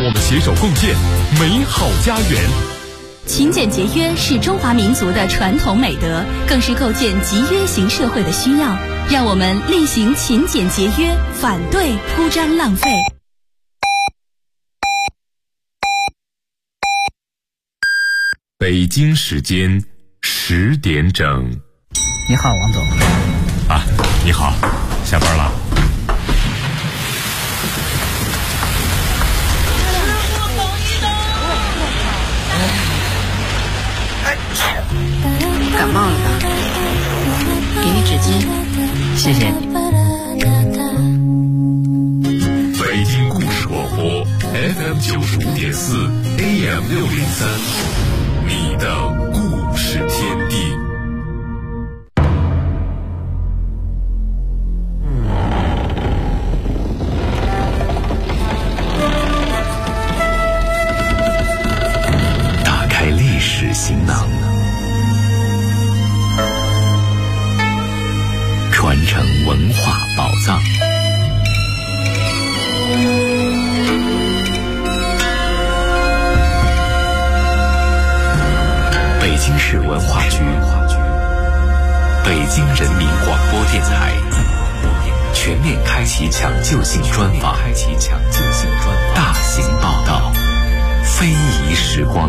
我们携手共建美好家园。 勤俭节约是中华民族的传统美德，更是构建集约型社会的需要。让我们厉行勤俭节约，反对铺张浪费。 北京时间10点整。 你好，王总。 啊，你好，下班了。 感冒了吧？给你纸巾，谢谢你。 北京故事广播 FM 95.4 AM 603，你的故事天地。打开历史行囊，传承文化宝藏。北京市文化局、北京人民广播电台全面开启抢救性专访，大型报道，非遗时光。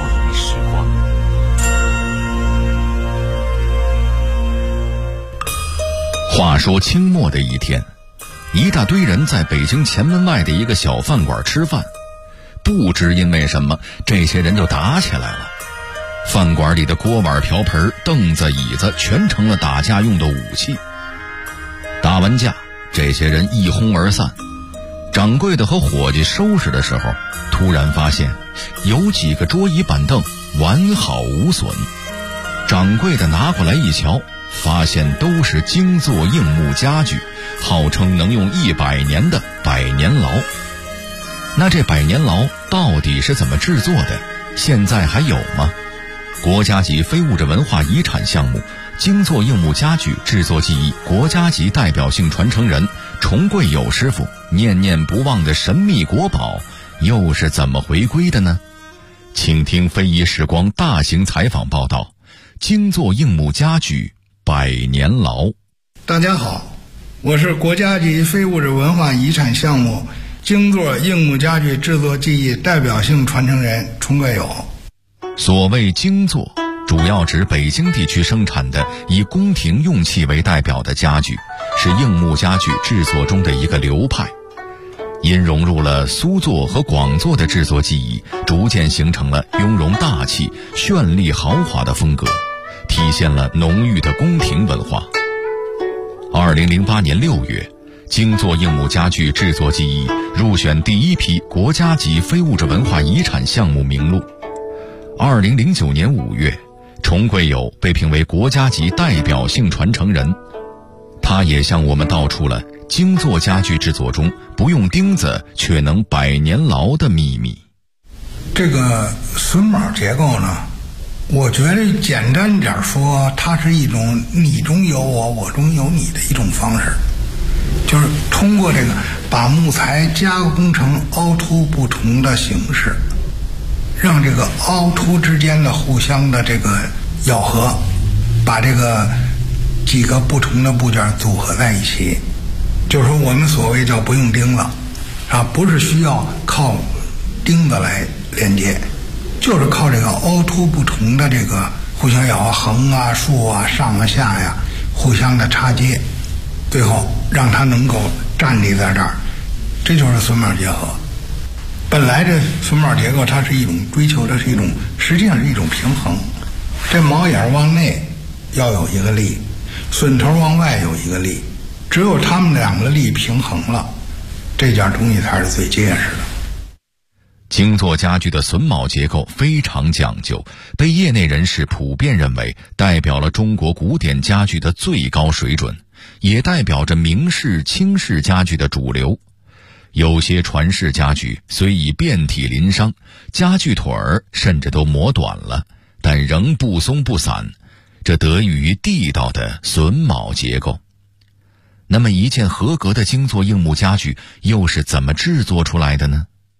话说清末的一天，一大堆人在北京前门外的一个小饭馆吃饭，不知因为什么，这些人就打起来了。饭馆里的锅碗瓢盆、凳子椅子全成了打架用的武器。打完架，这些人一哄而散。掌柜的和伙计收拾的时候，突然发现有几个桌椅板凳完好无损。掌柜的拿过来一瞧，发现都是精作硬木家具，号称能用100年的百年牢。那这百年牢到底是怎么制作的？现在还有吗？国家级非物质文化遗产项目精作硬木家具制作技艺国家级代表性传承人崇贵友师傅念念不忘的神秘国宝又是怎么回归的呢？请听非遗时光大型采访报道，精作硬木家具百年牢。 大家好，我是国家级非物质文化遗产项目精作硬木家具制作技艺代表性传承人崇贵友。 所谓精作，主要指北京地区生产的以宫廷用器为代表的家具，是硬木家具制作中的一个流派。因融入了苏作和广作的制作技艺，逐渐形成了雍容大气、绚丽豪华的风格，体现了浓郁的宫廷文化。2008年6月，精作硬木家具制作技艺入选第一批国家级非物质文化遗产项目名录。2009年5月，崇贵友被评为国家级代表性传承人。他也向我们道出了精作家具制作中不用钉子却能百年牢的秘密。 这个榫卯结构呢，我觉得简单点说，它是一种你中有我，我中有你的一种方式，就是通过这个把木材加工成凹凸不同的形式，让这个凹凸之间的互相的这个咬合，把这个几个不同的部件组合在一起，就是说我们所谓叫不用钉子啊，不是需要靠钉子来连接，就是靠这个凹凸不同的这个互相咬合，横啊竖啊上啊下呀互相的插接，最后让它能够站立在这儿，这就是榫卯结合。本来这榫卯结构它是一种追求的是一种，实际上是一种平衡，这毛眼往内要有一个力，榫头往外有一个力，只有它们两个力平衡了，这件东西才是最结实的。 精作家具的榫卯结构非常讲究，被业内人士普遍认为代表了中国古典家具的最高水准，也代表着明式、清式家具的主流。有些传世家具虽已遍体鳞伤，家具腿儿甚至都磨短了，但仍不松不散，这得益于地道的榫卯结构。那么一件合格的精作硬木家具又是怎么制作出来的呢？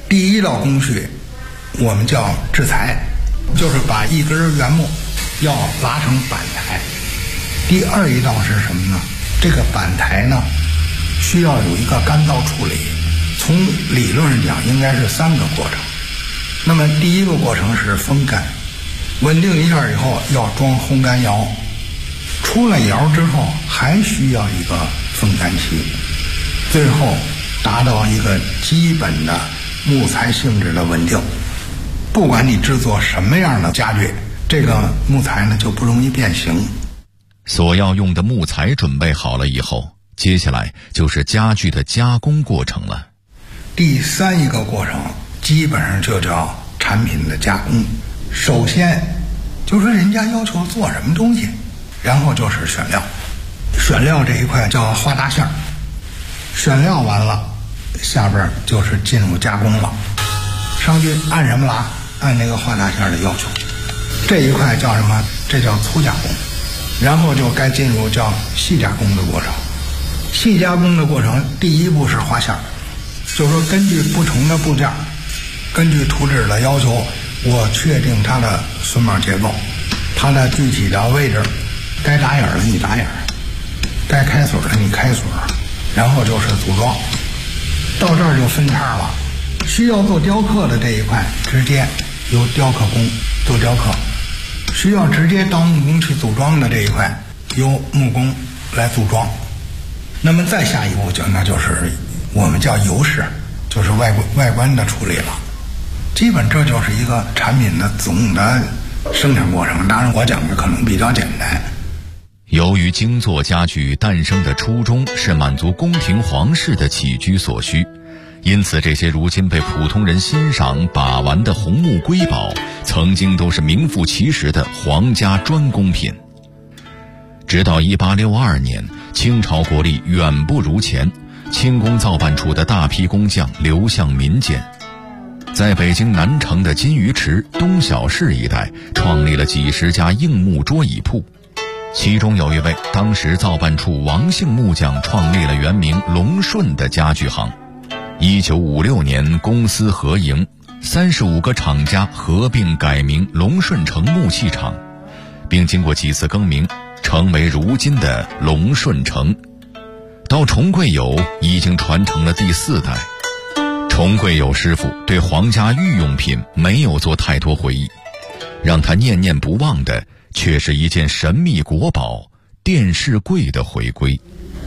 第一道工序我们叫制裁，就是把一根原木要拉成板台。第二一道是什么呢？这个板台呢需要有一个干燥处理，从理论上讲应该是3个过程。那么第一个过程是风干，稳定一下以后要装烘干窑，出了窑之后还需要一个风干期，最后达到一个基本的木材性质的稳定。不管你制作什么样的家具，这个木材呢就不容易变形。 所要用的木材准备好了以后，接下来就是家具的加工过程了。 第3一个过程基本上就叫产品的加工。首先就是人家要求做什么东西，然后就是选料。选料这一块叫画大馅儿，选料完了，下边就是进入加工了。上去按什么拉？按那个画大馅儿的要求。这一块叫什么？这叫粗加工。然后就该进入叫细加工的过程。细加工的过程，第一步是画馅儿，就是说根据不同的部件，根据图纸的要求，我确定它的榫卯结构，它的具体的位置，该打眼的你打眼，该开锁的你开锁，然后就是组装。到这儿就分叉了，需要做雕刻的这一块直接由雕刻工做雕刻，需要直接到木工去组装的这一块由木工来组装。那么再下一步那就是我们叫油饰，就是外观的处理了。基本这就是一个产品的总的生产过程，当然我讲的可能比较简单。 由于精作家具诞生的初衷是满足宫廷皇室的起居所需，因此这些如今被普通人欣赏把玩的红木瑰宝，曾经都是名副其实的皇家专供品。直到1862年，清朝国力远不如前，清宫造办处的大批工匠流向民间，在北京南城的金鱼池、东小市一带创立了几十家硬木桌椅铺，其中有一位当时造办处王姓木匠创立了原名龙顺的家具行。1956年公私合营，35个厂家合并改名龙顺城木器厂，并经过几次更名，成为如今的龙顺城。到崇贵友已经传承了第4代。崇贵友师傅对皇家御用品没有做太多回忆，让他念念不忘的却是一件神秘国宝——电视柜的回归。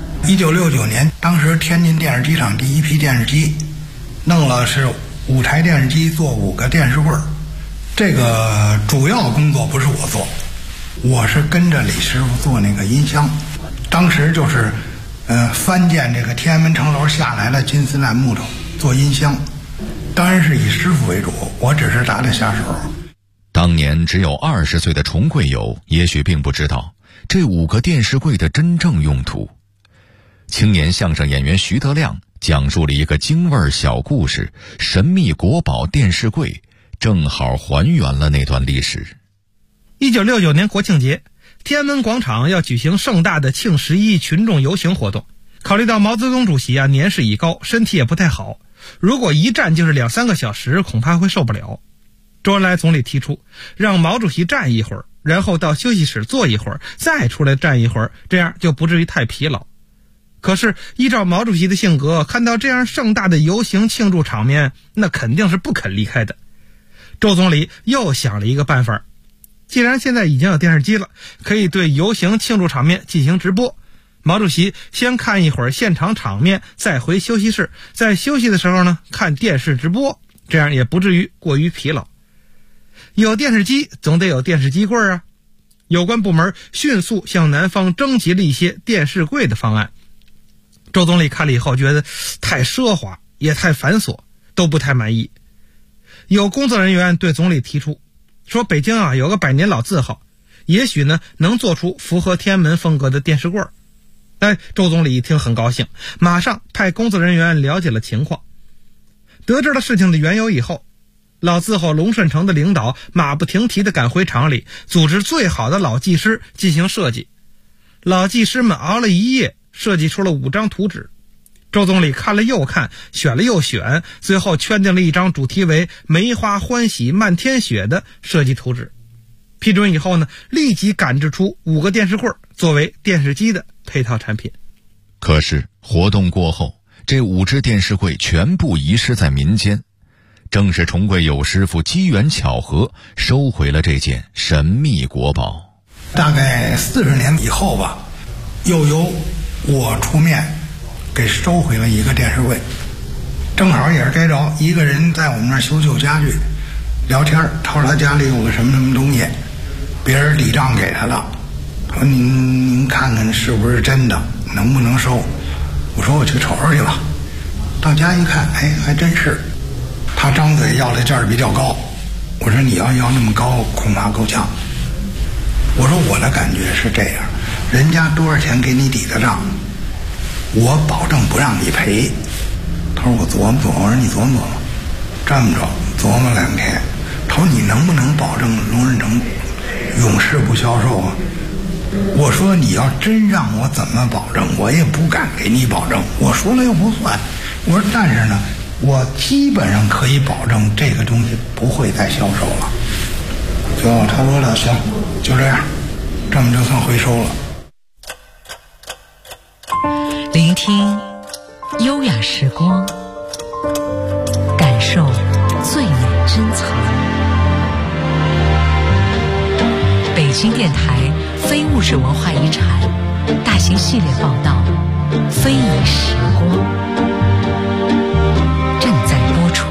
1969年，当时天津电视机厂第一批电视机弄了是5台电视机做5个电视柜。这个主要工作不是我做，我是跟着李师傅做那个音箱。当时就是翻建这个天安门城楼下来的金丝楠木头做音箱，当然是以师傅为主，我只是打打下手。 当年只有20岁的崇贵友也许并不知道这5个电视柜的真正用途。青年相声演员徐德亮讲述了一个京味小故事，神秘国宝电视柜正好还原了那段历史。 1969年国庆节，天安门广场要举行盛大的庆11群众游行活动。考虑到毛泽东主席年事已高，身体也不太好，如果一站就是2-3个小时，恐怕会受不了。周恩来总理提出让毛主席站一会儿，然后到休息室坐一会儿，再出来站一会儿，这样就不至于太疲劳。可是依照毛主席的性格，看到这样盛大的游行庆祝场面，那肯定是不肯离开的。周总理又想了一个办法，既然现在已经有电视机了，可以对游行庆祝场面进行直播。毛主席先看一会儿现场场面，再回休息室，在休息的时候呢看电视直播，这样也不至于过于疲劳。有电视机总得有电视机柜啊。有关部门迅速向南方征集了一些电视柜的方案。周总理看了以后觉得太奢华也太繁琐，都不太满意。有工作人员对总理提出说，北京有个100年老字号，也许呢能做出符合天安门风格的电视柜。周总理一听很高兴，马上派工作人员了解了情况。得知了事情的缘由以后，老字号龙顺城的领导马不停蹄地赶回厂里，组织最好的老技师进行设计。老技师们熬了一夜，设计出了5张图纸， 周总理看了又看，选了又选，最后圈定了一张主题为梅花欢喜漫天雪的设计图纸。批准以后呢，立即赶制出5个电视柜作为电视机的配套产品。 可是活动过后，这5只电视柜全部遗失在民间，正是崇贵友师傅机缘巧合收回了这件神秘国宝。 大概40年以后吧，又由我出面给收回了一个电视柜。正好也是该着一个人在我们那儿修旧家具聊天，他说他家里有个什么什么东西，别人抵账给他了，说您看看是不是真的，能不能收。我说我去瞅瞅去吧。到家一看，哎，还真是。他张嘴要的价比较高，我说你要那么高恐怕够呛。我说我的感觉是这样，人家多少钱给你抵的账，我保证不让你赔。他说我琢磨琢磨。我说你琢磨琢磨。这么着琢磨2天，他说你能不能保证龙润成永世不销售啊？我说你要真让我怎么保证，我也不敢给你保证，我说了又不算。我说但是呢，我基本上可以保证这个东西不会再销售了。就他说了，行，就这样，这么就算回收了。 聆听优雅时光，感受最美珍藏。北京电台非物质文化遗产大型系列报道《非遗时光》正在播出。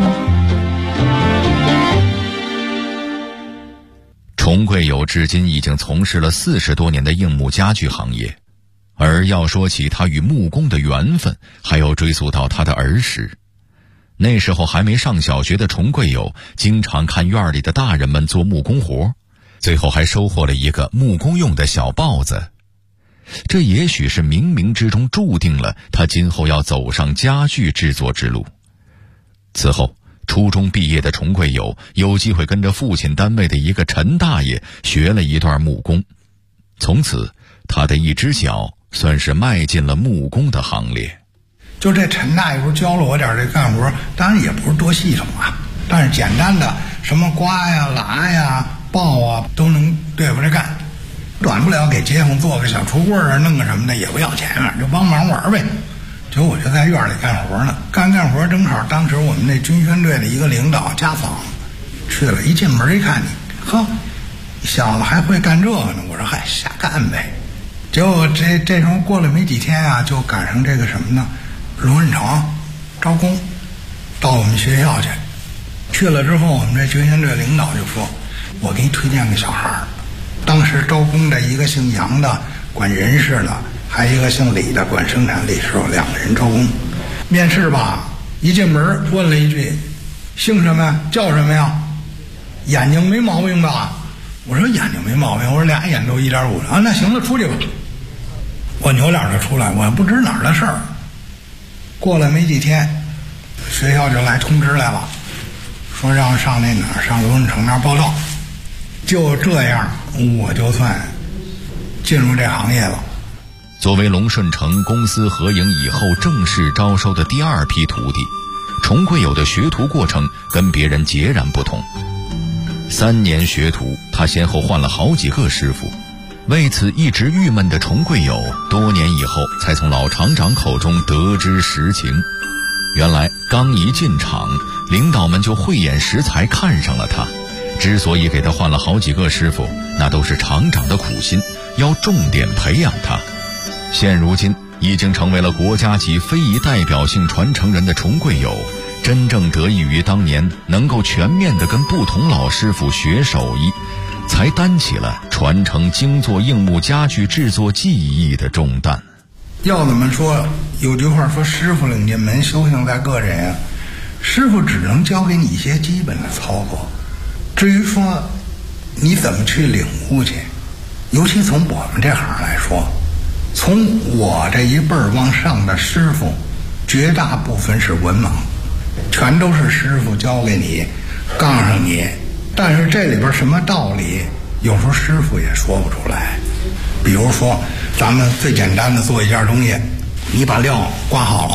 崇贵友至今已经从事了40多年的硬木家具行业，而要说起他与木工的缘分，还要追溯到他的儿时。那时候还没上小学的崇贵友，经常看院里的大人们做木工活，最后还收获了一个木工用的小刨子。这也许是冥冥之中注定了他今后要走上家具制作之路。此后初中毕业的崇贵友有机会跟着父亲单位的一个陈大爷学了一段木工，从此他的一只脚算是迈进了木工的行列。 就这陈大爷不是教了我点这干活，当然也不是多系统啊，但是简单的什么刮呀、拉呀、刨啊都能对付着干。短不了给街坊做个小橱柜啊，弄个什么的也不要钱啊，就帮忙玩呗。结果我就在院里干活呢，干活正好当时我们那军宣队的一个领导家访去了，一进门一看你，呵，小子还会干这个呢。我说嗨，瞎干呗。结果这时候过了没几天啊，就赶上这个什么呢，龙润成招工到我们学校去了之后，我们这军宣队领导就说，我给你推荐个小孩儿。当时招工的一个姓杨的管人事的，还有一个姓李的管生产力，时候2个人招工。面试吧，一进门问了一句，姓什么呀，叫什么呀，眼睛没毛病吧？我说眼睛没毛病，我说俩眼都1.5了啊，那行了，出去吧。我扭脸就出来，我不知哪儿的事儿。过了没几天，学校就来通知来了，说让上那哪儿，上龙润成那儿报道。就这样，我就算进入这行业了。 作为龙顺成公司合营以后正式招收的第2批徒弟，崇贵友的学徒过程跟别人截然不同。3年学徒，他先后换了好几个师傅。为此一直郁闷的崇贵友，多年以后才从老厂长口中得知实情。原来刚一进厂，领导们就慧眼识才看上了他。之所以给他换了好几个师傅，那都是厂长的苦心，要重点培养他。现如今已经成为了国家级非遗代表性传承人的崇贵友，真正得益于当年能够全面地跟不同老师傅学手艺，才担起了传承精作硬木家具制作技艺的重担。 要怎么说，有句话说，师傅领进门，修行在个人啊。师傅只能教给你一些基本的操作，至于说你怎么去领悟去，尤其从我们这行来说，从我这一辈儿往上的师傅，绝大部分是文盲，全都是师傅教给你，告诉你，但是这里边什么道理，有时候师傅也说不出来。比如说咱们最简单的做一件东西，你把料刮好了，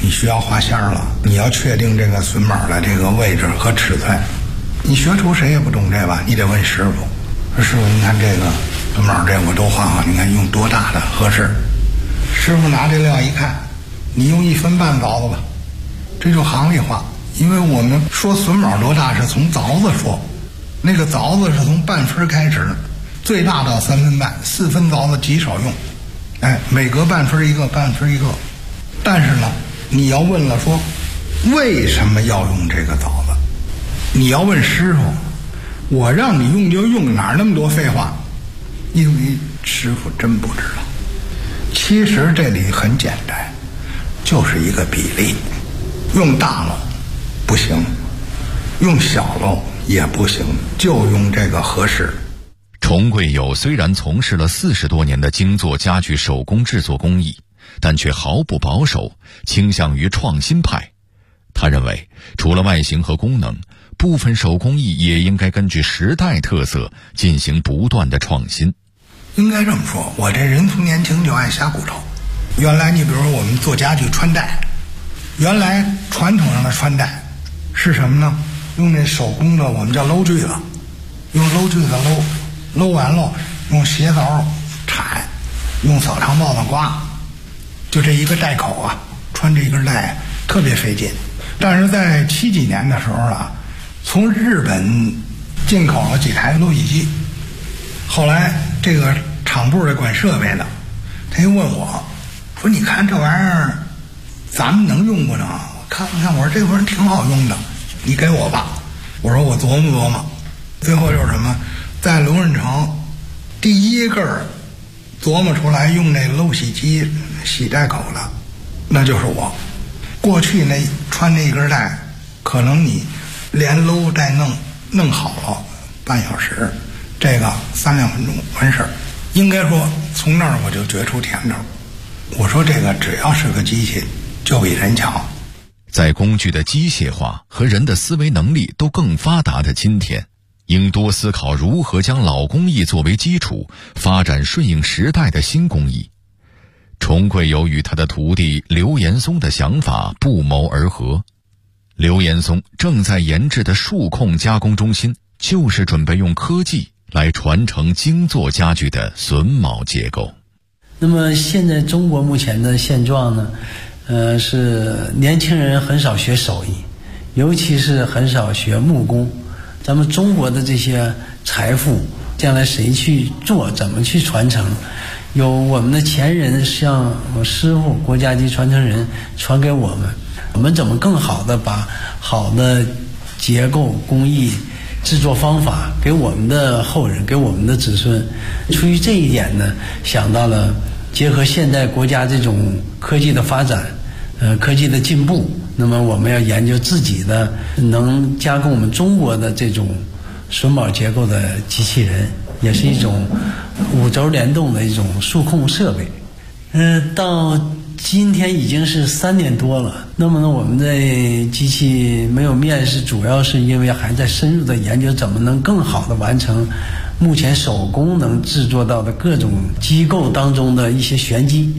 你需要画线了，你要确定这个榫卯的这个位置和尺寸。你学徒谁也不懂这吧，你得问师傅。说师傅，您看这个榫卯这我都画好，你看用多大的合适？师傅拿这料一看，你用1分半凿子吧，这就行里话。因为我们说榫卯多大是从凿子说，那个凿子是从半分开始，最大到3分半，4分凿子极少用。每隔半分一个，半分一个。但是呢，你要问了说为什么要用这个凿子，你要问师傅，我让你用就用，哪那么多废话？因为师傅真不知道。其实这里很简单，就是一个比例，用大了不行，用小了也不行，就用这个合适。 崇贵友虽然从事了40多年的精做家具手工制作工艺，但却毫不保守，倾向于创新派。他认为，除了外形和功能，部分手工艺也应该根据时代特色进行不断的创新。 应该这么说，我这人从年轻就爱瞎骨头。原来你比如说我们做家具穿戴，原来传统上的穿戴是什么呢？用那手工的我们叫搂锯子，用搂锯子搂完了，用鞋凿铲，用扫长帽子刮，就这一个带口啊，穿这一根带特别费劲。但是在70几年的时候啊，从日本进口了几台搂洗机，后来这个厂部的管设备的，他又问我说：“你看这玩意儿，咱们能用不能？”看看，我说这玩意儿挺好用的，你给我吧。我说我琢磨琢磨。最后就是什么，在龙润城第一个琢磨出来用那漏洗机洗带口的，那就是我。过去那穿那根带，可能你连搂带弄好了半小时，这个3-2分钟完事儿。应该说从那儿我就觉出甜头。我说这个只要是个机器，就比人强。 在工具的机械化和人的思维能力都更发达的今天，应多思考如何将老工艺作为基础，发展顺应时代的新工艺。崇贵友与他的徒弟刘延松的想法不谋而合。刘延松正在研制的数控加工中心，就是准备用科技来传承精做家具的榫卯结构。 那么现在中国目前的现状呢，是年轻人很少学手艺，尤其是很少学木工。咱们中国的这些财富，将来谁去做，怎么去传承？有我们的前人，像我师傅国家级传承人传给我们，我们怎么更好的把好的结构工艺制作方法给我们的后人，给我们的子孙。出于这一点呢，想到了结合现代国家这种科技的发展，科技的进步，那么我们要研究自己的能加工我们中国的这种榫卯结构的机器人，也是一种5轴联动的一种数控设备。到今天已经是3年多了。那么呢，我们的机器没有面世，主要是因为还在深入的研究怎么能更好的完成目前手工能制作到的各种机构当中的一些玄机。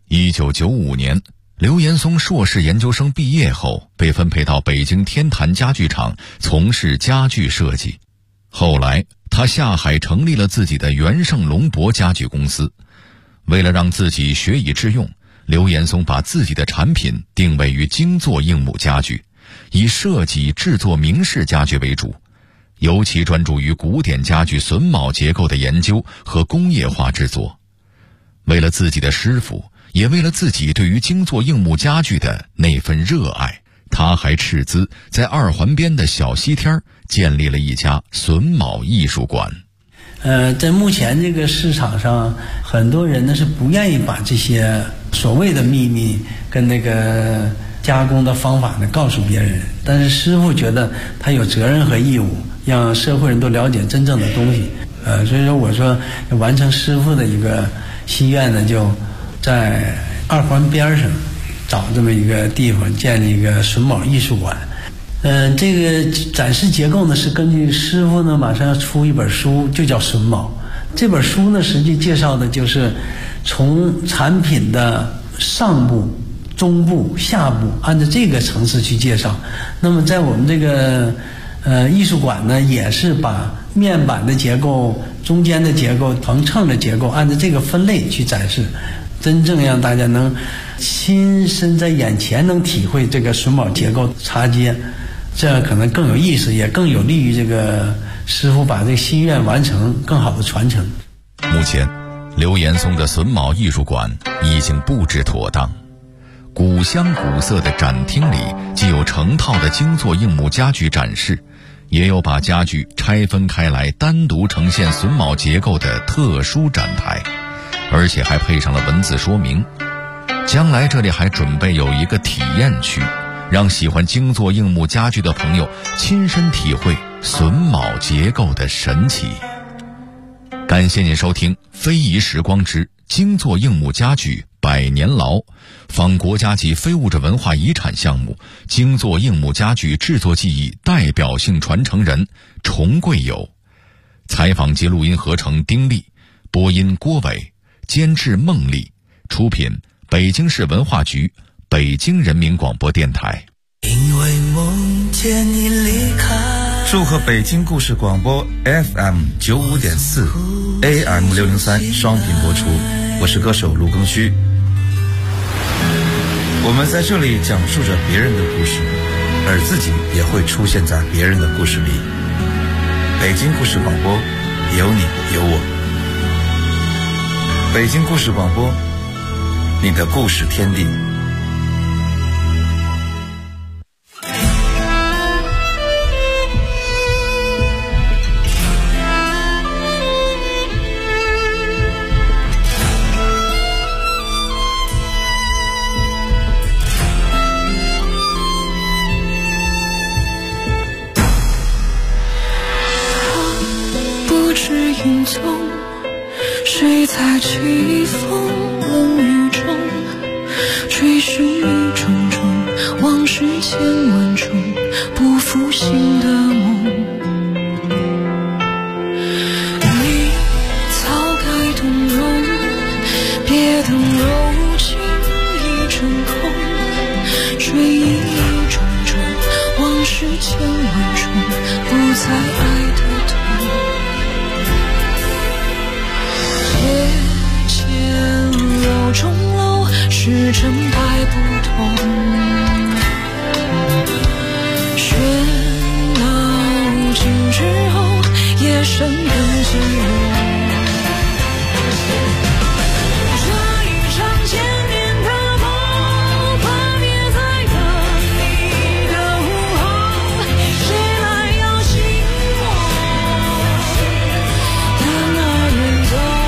1995年，刘延松硕士研究生毕业后，被分配到北京天坛家具厂从事家具设计。后来他下海成立了自己的元盛龙博家具公司。为了让自己学以致用，刘延松把自己的产品定位于精做硬木家具，以设计制作明式家具为主，尤其专注于古典家具榫卯结构的研究和工业化制作。为了自己的师傅，也为了自己对于精做硬木家具的那份热爱，他还斥资在2环边的小西天建立了一家榫卯艺术馆。 在目前这个市场上，很多人呢是不愿意把这些所谓的秘密跟那个加工的方法呢告诉别人，但是师傅觉得他有责任和义务让社会人都了解真正的东西。所以说我说完成师傅的一个心愿呢，就在2环边上找这么一个地方建立一个榫卯艺术馆。这个展示结构呢是根据师傅呢马上要出一本书，就叫榫卯。这本书呢实际介绍的就是从产品的上部、 中部、下部，按照这个层次去介绍。那么在我们这个艺术馆呢，也是把面板的结构、中间的结构、横秤的结构，按照这个分类去展示，真正让大家能亲身在眼前能体会这个榫卯结构插接，这样可能更有意思，也更有利于这个师傅把这个心愿完成，更好的传承。 目前刘岩松的榫卯艺术馆已经布置妥当，古香古色的展厅里既有成套的精作硬木家具展示，也有把家具拆分开来单独呈现榫卯结构的特殊展台，而且还配上了文字说明。将来这里还准备有一个体验区，让喜欢精作硬木家具的朋友亲身体会榫卯结构的神奇。感谢您收听《非遗时光之精作硬木家具100年牢》，访国家级非物质文化遗产项目精作硬木家具制作技艺代表性传承人崇贵友。采访及录音合成丁力，播音郭伟，监制孟丽，出品北京市文化局、北京人民广播电台。 因为梦见你离开， 祝贺北京故事广播 FM95.4 AM603 双频播出。我是歌手卢庚戌，我们在这里讲述着别人的故事，而自己也会出现在别人的故事里。北京故事广播，有你有我。北京故事广播，你的故事天地。 云踪，谁在起风冷雨中追寻一种种往事千万种不复醒的梦。你早该动容，别等柔情一阵空，追忆一种种往事千万种不再爱的痛。楼中楼，时针摆不动，喧闹尽之后，夜深更寂寞。这一场千年的梦，幻灭在等你的午后，谁来摇醒我？当那人走。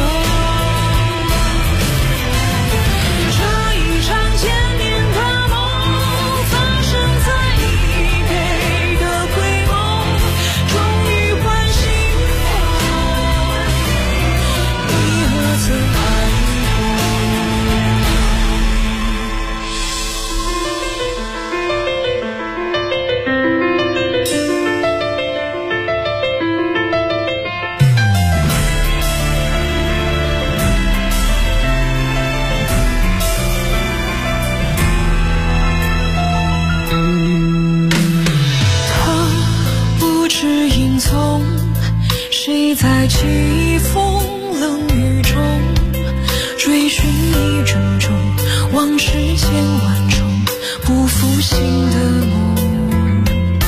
在起风冷雨中追寻一种种往事千万种不复醒的梦。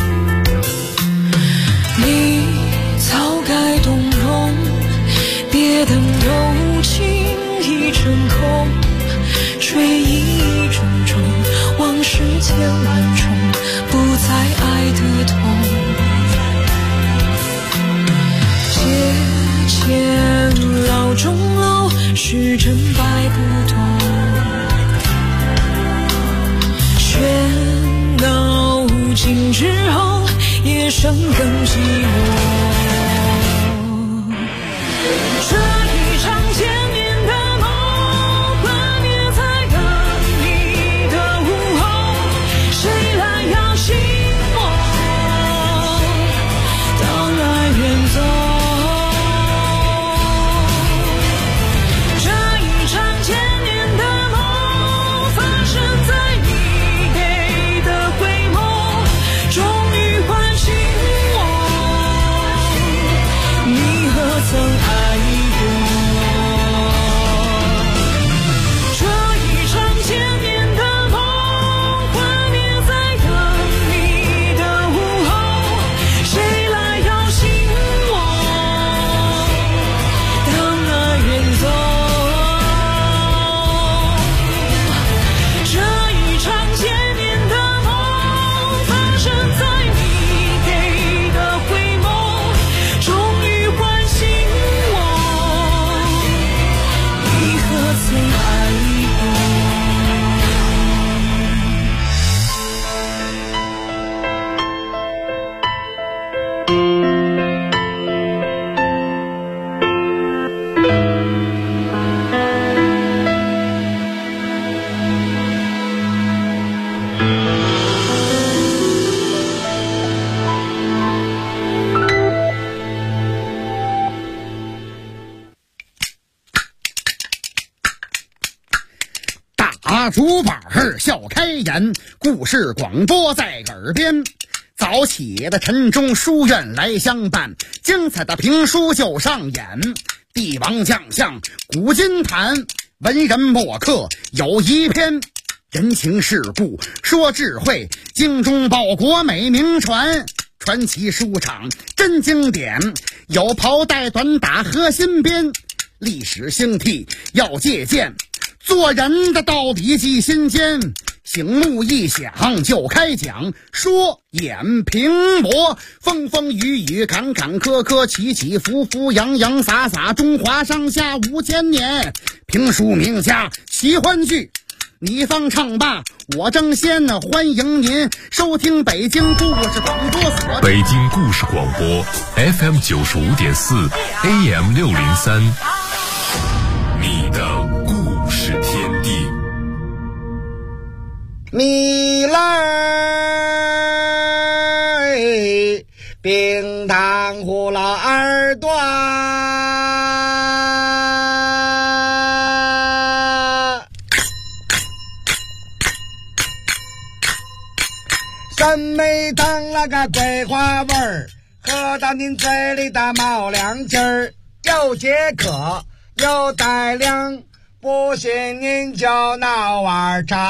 你早该动容，别等柔情一阵空，追忆一种种往事千万种不再爱的痛。渐老钟楼，时针摆不动，喧闹尽之后，夜深更寂寞。这一场千年的梦，幻灭在等你的午后，谁来摇醒我？当爱远走。千年的梦发生拿竹板笑开颜，故事广播在耳边。早起的晨钟书院来相伴，精彩的评书就上演。帝王将相古今谈，文人墨客有一篇。人情世故说智慧，精忠报国美名传。传奇书场真经典，有袍带短打和新编。历史兴替要借鉴，做人的道理记心间。醒目一响就开讲，说演评魔，风风雨雨坎坎坷坷，起起伏伏洋洋洒洒，中华上下5000年。评书名家奇欢剧，你方唱罢我争先，欢迎您收听北京故事广播所。 北京故事广播 FM 95.4 AM 603，你的故事天地。 米来冰糖葫芦耳朵，三妹糖了个桂花味儿，喝到您嘴里的冒凉劲儿，又解渴又带凉，不信您就闹碗茶。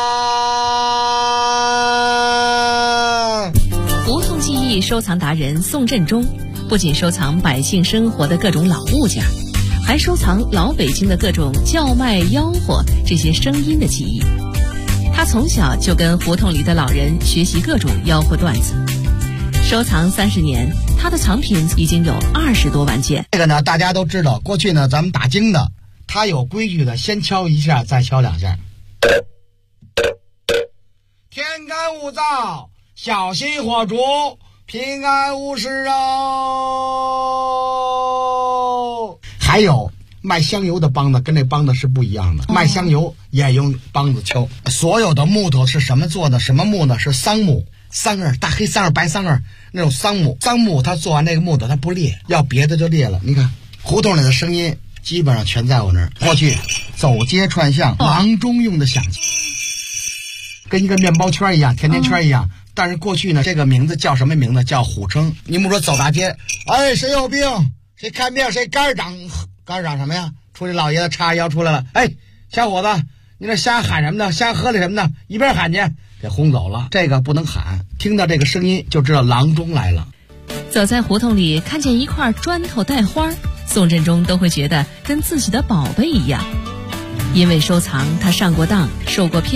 胡同记忆收藏达人宋振中不仅收藏百姓生活的各种老物件，还收藏老北京的各种叫卖吆喝这些声音的记忆。他从小就跟胡同里的老人学习各种吆喝段子，收藏30年，他的藏品已经有20多万件。 这个呢，大家都知道，过去呢咱们打更的，他有规矩的，先敲一下，再敲2下。天干物燥，小心火烛，平安无事哦。还有卖香油的梆子跟这梆子是不一样的，卖香油也用梆子敲。所有的木头是什么做的？什么木呢？是桑木，桑儿，大黑桑儿、白桑儿那种桑木。桑木它做完那个木头它不裂，要别的就裂了。你看胡同里的声音基本上全在我那儿。过去走街串巷，郎中用的响器，跟一个面包圈一样，甜甜圈一样。但是过去呢，这个名字叫什么名字？叫虎称。你们说走大街，哎，谁有病？谁看病？谁肝长什么呀？出去老爷子叉腰出来了，哎，小伙子，你这瞎喊什么呢？瞎喝的什么呢？一边喊去，给轰走了。这个不能喊，听到这个声音就知道郎中来了。 走在胡同里，看见一块砖头带花，宋振中都会觉得跟自己的宝贝一样。因为收藏，他上过当，受过骗。